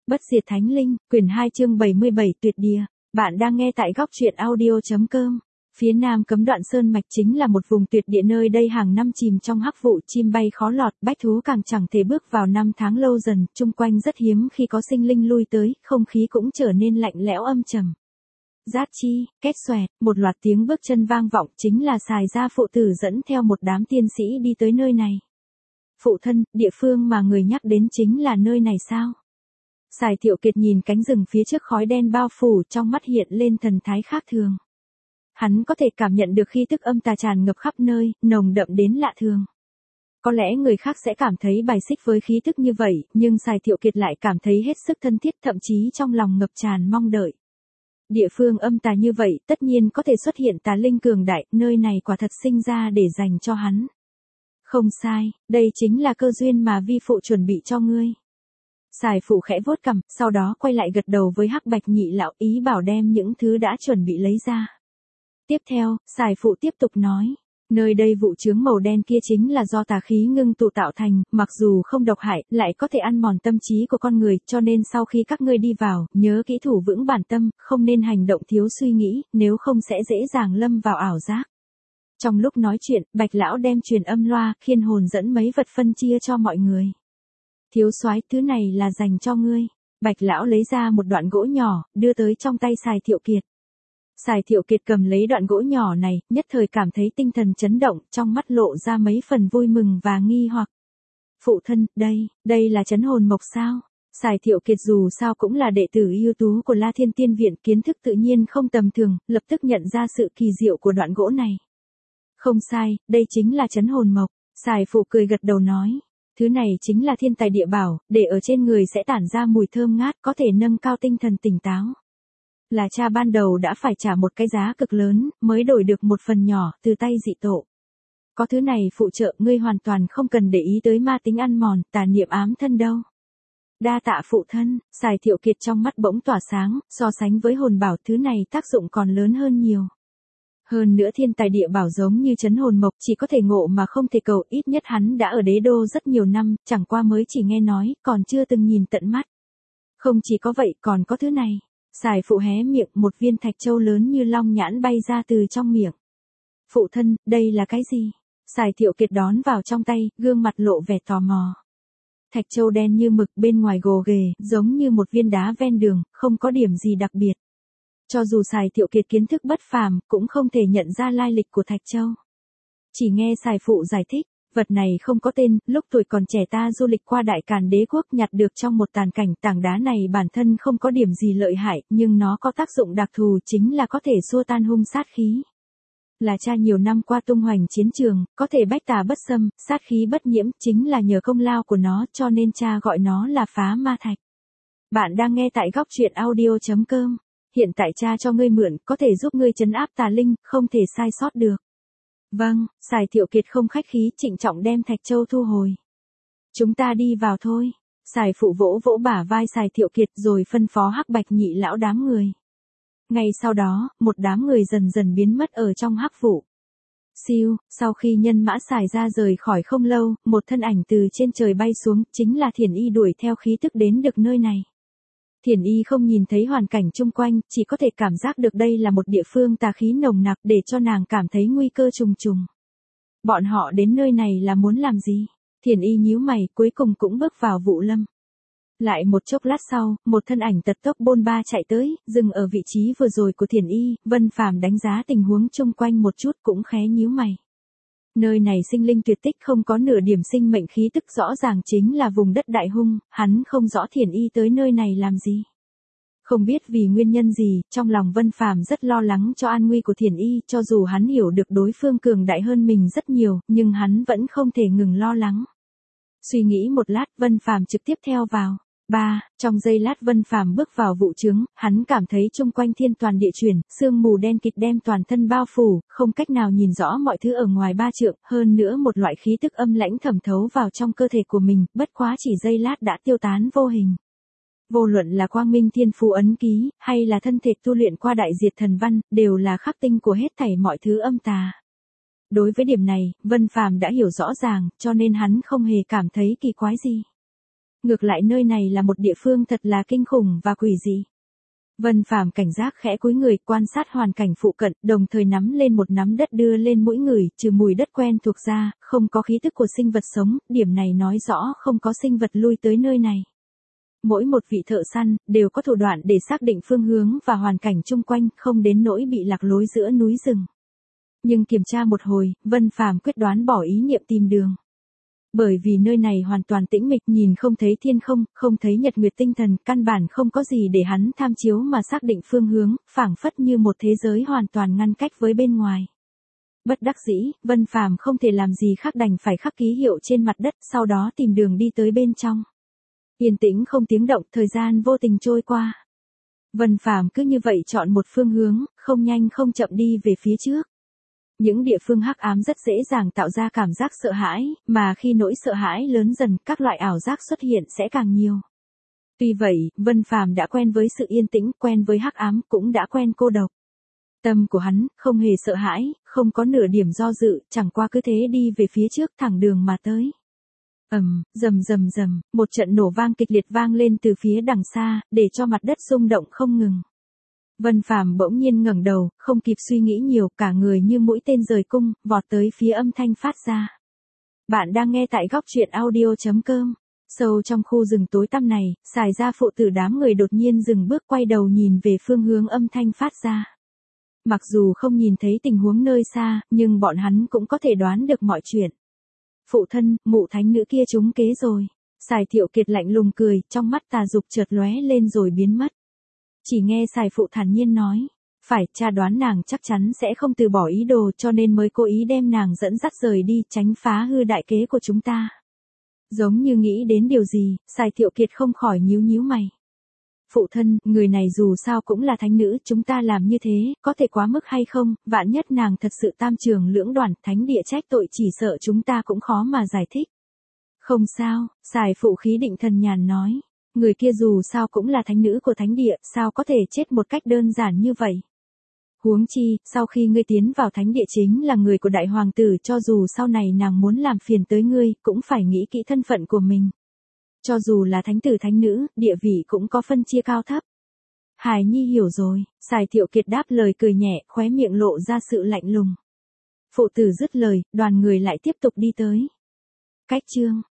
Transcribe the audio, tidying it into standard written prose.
Bất diệt thánh linh, quyển 2 chương 77 tuyệt địa. Bạn đang nghe tại góc truyện audio.com. Phía nam cấm Đoạn Sơn Mạch chính là một vùng tuyệt địa, nơi đây hàng năm chìm trong hắc vụ, chim bay khó lọt, bách thú càng chẳng thể bước vào. Năm tháng lâu dần, chung quanh rất hiếm khi có sinh linh lui tới, không khí cũng trở nên lạnh lẽo âm trầm. Rát chi, két xoẹt, một loạt tiếng bước chân vang vọng, chính là Sài gia phụ tử dẫn theo một đám tiên sĩ đi tới nơi này. Phụ thân, địa phương mà người nhắc đến chính là nơi này sao? Sài Thiệu Kiệt nhìn cánh rừng phía trước khói đen bao phủ, trong mắt hiện lên thần thái khác thường. Hắn có thể cảm nhận được khí tức âm tà tràn ngập khắp nơi, nồng đậm đến lạ thường. Có lẽ người khác sẽ cảm thấy bài xích với khí tức như vậy, nhưng Sài Thiệu Kiệt lại cảm thấy hết sức thân thiết, thậm chí trong lòng ngập tràn mong đợi. Địa phương âm tà như vậy, tất nhiên có thể xuất hiện tà linh cường đại, nơi này quả thật sinh ra để dành cho hắn. Không sai, đây chính là cơ duyên mà vi phụ chuẩn bị cho ngươi. Sài phụ khẽ vuốt cằm, sau đó quay lại gật đầu với Hắc Bạch nhị lão, ý bảo đem những thứ đã chuẩn bị lấy ra. Tiếp theo, Sài phụ tiếp tục nói, nơi đây vụ chướng màu đen kia chính là do tà khí ngưng tụ tạo thành, mặc dù không độc hại, lại có thể ăn mòn tâm trí của con người, cho nên sau khi các ngươi đi vào, nhớ kỹ thủ vững bản tâm, không nên hành động thiếu suy nghĩ, nếu không sẽ dễ dàng lâm vào ảo giác. Trong lúc nói chuyện, Bạch lão đem truyền âm loa, khiên hồn dẫn mấy vật phân chia cho mọi người. Thiếu soái, thứ này là dành cho ngươi. Bạch lão lấy ra một đoạn gỗ nhỏ, đưa tới trong tay Sài Thiệu Kiệt. Sài Thiệu Kiệt cầm lấy đoạn gỗ nhỏ này, nhất thời cảm thấy tinh thần chấn động, trong mắt lộ ra mấy phần vui mừng và nghi hoặc. Phụ thân, đây là trấn hồn mộc sao? Sài Thiệu Kiệt dù sao cũng là đệ tử ưu tú của La Thiên Tiên Viện, kiến thức tự nhiên không tầm thường, lập tức nhận ra sự kỳ diệu của đoạn gỗ này. Không sai, đây chính là trấn hồn mộc. Sài phụ cười gật đầu nói. Thứ này chính là thiên tài địa bảo, để ở trên người sẽ tản ra mùi thơm ngát, có thể nâng cao tinh thần tỉnh táo. Là cha ban đầu đã phải trả một cái giá cực lớn, mới đổi được một phần nhỏ từ tay dị tổ. Có thứ này phụ trợ, ngươi hoàn toàn không cần để ý tới ma tính ăn mòn, tà niệm ám thân đâu. Đa tạ phụ thân. Sài Thiệu Kiệt trong mắt bỗng tỏa sáng, so sánh với hồn bảo, thứ này tác dụng còn lớn hơn nhiều. Hơn nữa thiên tài địa bảo giống như trấn hồn mộc, chỉ có thể ngộ mà không thể cầu, ít nhất hắn đã ở đế đô rất nhiều năm, chẳng qua mới chỉ nghe nói, còn chưa từng nhìn tận mắt. Không chỉ có vậy, còn có thứ này. Sài phụ hé miệng, một viên thạch châu lớn như long nhãn bay ra từ trong miệng. Phụ thân, đây là cái gì? Sài Thiệu Kiệt đón vào trong tay, gương mặt lộ vẻ tò mò. Thạch châu đen như mực, bên ngoài gồ ghề, giống như một viên đá ven đường, không có điểm gì đặc biệt. Cho dù Sài Thiệu Kiệt kiến thức bất phàm, cũng không thể nhận ra lai lịch của Thạch Châu. Chỉ nghe Sài phụ giải thích, vật này không có tên, lúc tuổi còn trẻ ta du lịch qua Đại Càn Đế quốc nhặt được trong một tàn cảnh, tảng đá này bản thân không có điểm gì lợi hại, nhưng nó có tác dụng đặc thù, chính là có thể xua tan hung sát khí. Là cha nhiều năm qua tung hoành chiến trường, có thể bách tà bất xâm, sát khí bất nhiễm, chính là nhờ công lao của nó, cho nên cha gọi nó là phá ma thạch. Bạn đang nghe tại góc truyện audio.com. Hiện tại cha cho ngươi mượn, có thể giúp ngươi trấn áp tà linh, không thể sai sót được. Vâng. Sài Thiệu Kiệt không khách khí, trịnh trọng đem thạch châu thu hồi. Chúng ta đi vào thôi. Sài phụ vỗ vỗ bả vai Sài Thiệu Kiệt rồi phân phó Hắc Bạch nhị lão đám người. Ngay sau đó, một đám người dần dần biến mất ở trong hắc vụ. Siêu, sau khi nhân mã Sài ra rời khỏi không lâu, một thân ảnh từ trên trời bay xuống, chính là Thiền Y đuổi theo khí tức đến được nơi này. Thiền Y không nhìn thấy hoàn cảnh chung quanh, chỉ có thể cảm giác được đây là một địa phương tà khí nồng nặc, để cho nàng cảm thấy nguy cơ trùng trùng. Bọn họ đến nơi này là muốn làm gì? Thiền Y nhíu mày, cuối cùng cũng bước vào vụ lâm. Lại một chốc lát sau, một thân ảnh tật tốc bôn ba chạy tới, dừng ở vị trí vừa rồi của Thiền Y. Vân Phàm đánh giá tình huống chung quanh một chút, cũng khẽ nhíu mày. Nơi này sinh linh tuyệt tích, không có nửa điểm sinh mệnh khí tức, rõ ràng chính là vùng đất đại hung, hắn không rõ Thiền Y tới nơi này làm gì. Không biết vì nguyên nhân gì, trong lòng Vân Phàm rất lo lắng cho an nguy của Thiền Y, cho dù hắn hiểu được đối phương cường đại hơn mình rất nhiều, nhưng hắn vẫn không thể ngừng lo lắng. Suy nghĩ một lát, Vân Phàm trực tiếp theo vào. Trong giây lát Vân Phàm bước vào vụ chướng, hắn cảm thấy chung quanh thiên toàn địa chuyển, sương mù đen kịt đem toàn thân bao phủ, không cách nào nhìn rõ mọi thứ ở ngoài 3 trượng, hơn nữa một loại khí tức âm lãnh thẩm thấu vào trong cơ thể của mình, bất quá chỉ giây lát đã tiêu tán vô hình. Vô luận là quang minh thiên phù ấn ký, hay là thân thể tu luyện qua đại diệt thần văn, đều là khắc tinh của hết thảy mọi thứ âm tà. Đối với điểm này, Vân Phàm đã hiểu rõ ràng, cho nên hắn không hề cảm thấy kỳ quái gì. Ngược lại nơi này là một địa phương thật là kinh khủng và quỷ dị. Vân Phàm cảnh giác khẽ cúi người quan sát hoàn cảnh phụ cận, đồng thời nắm lên một nắm đất đưa lên mũi người, trừ mùi đất quen thuộc ra, không có khí tức của sinh vật sống, điểm này nói rõ không có sinh vật lui tới nơi này. Mỗi một vị thợ săn, đều có thủ đoạn để xác định phương hướng và hoàn cảnh chung quanh, không đến nỗi bị lạc lối giữa núi rừng. Nhưng kiểm tra một hồi, Vân Phàm quyết đoán bỏ ý niệm tìm đường. Bởi vì nơi này hoàn toàn tĩnh mịch, nhìn không thấy thiên không, không thấy nhật nguyệt tinh thần, căn bản không có gì để hắn tham chiếu mà xác định phương hướng, phảng phất như một thế giới hoàn toàn ngăn cách với bên ngoài. Bất đắc dĩ, Vân Phàm không thể làm gì khác đành phải khắc ký hiệu trên mặt đất, sau đó tìm đường đi tới bên trong. Yên tĩnh không tiếng động, thời gian vô tình trôi qua. Vân Phàm cứ như vậy chọn một phương hướng, không nhanh không chậm đi về phía trước. Những địa phương hắc ám rất dễ dàng tạo ra cảm giác sợ hãi, mà khi nỗi sợ hãi lớn dần, các loại ảo giác xuất hiện sẽ càng nhiều. Tuy vậy, Vân Phàm đã quen với sự yên tĩnh, quen với hắc ám, cũng đã quen cô độc. Tâm của hắn không hề sợ hãi, không có nửa điểm do dự, chẳng qua cứ thế đi về phía trước thẳng đường mà tới. Rầm rầm rầm, một trận nổ vang kịch liệt vang lên từ phía đằng xa, để cho mặt đất rung động không ngừng. Vân Phàm bỗng nhiên ngẩng đầu, không kịp suy nghĩ nhiều, cả người như mũi tên rời cung, vọt tới phía âm thanh phát ra. Bạn đang nghe tại góc truyện audio.com. Sâu trong khu rừng tối tăm này, xài ra phụ tử đám người đột nhiên dừng bước quay đầu nhìn về phương hướng âm thanh phát ra. Mặc dù không nhìn thấy tình huống nơi xa, nhưng bọn hắn cũng có thể đoán được mọi chuyện. Phụ thân, mụ thánh nữ kia trúng kế rồi. Sài Thiệu Kiệt lạnh lùng cười, trong mắt tà dục chợt lóe lên rồi biến mất. Chỉ nghe Sài Phụ thản nhiên nói, phải, cha đoán nàng chắc chắn sẽ không từ bỏ ý đồ cho nên mới cố ý đem nàng dẫn dắt rời đi, tránh phá hư đại kế của chúng ta. Giống như nghĩ đến điều gì, Sài Thiệu Kiệt không khỏi nhíu nhíu mày. Phụ thân, người này dù sao cũng là thánh nữ, chúng ta làm như thế, có thể quá mức hay không, vạn nhất nàng thật sự tam trường lưỡng đoản, thánh địa trách tội chỉ sợ chúng ta cũng khó mà giải thích. Không sao, Sài Phụ khí định thần nhàn nói, người kia dù sao cũng là thánh nữ của thánh địa, sao có thể chết một cách đơn giản như vậy. Huống chi, sau khi ngươi tiến vào thánh địa chính là người của đại hoàng tử, cho dù sau này nàng muốn làm phiền tới ngươi, cũng phải nghĩ kỹ thân phận của mình. Cho dù là thánh tử thánh nữ, địa vị cũng có phân chia cao thấp. Hải Nhi hiểu rồi, Sài Thiệu Kiệt đáp lời cười nhẹ, khóe miệng lộ ra sự lạnh lùng. Phụ tử dứt lời, đoàn người lại tiếp tục đi tới. Cách chương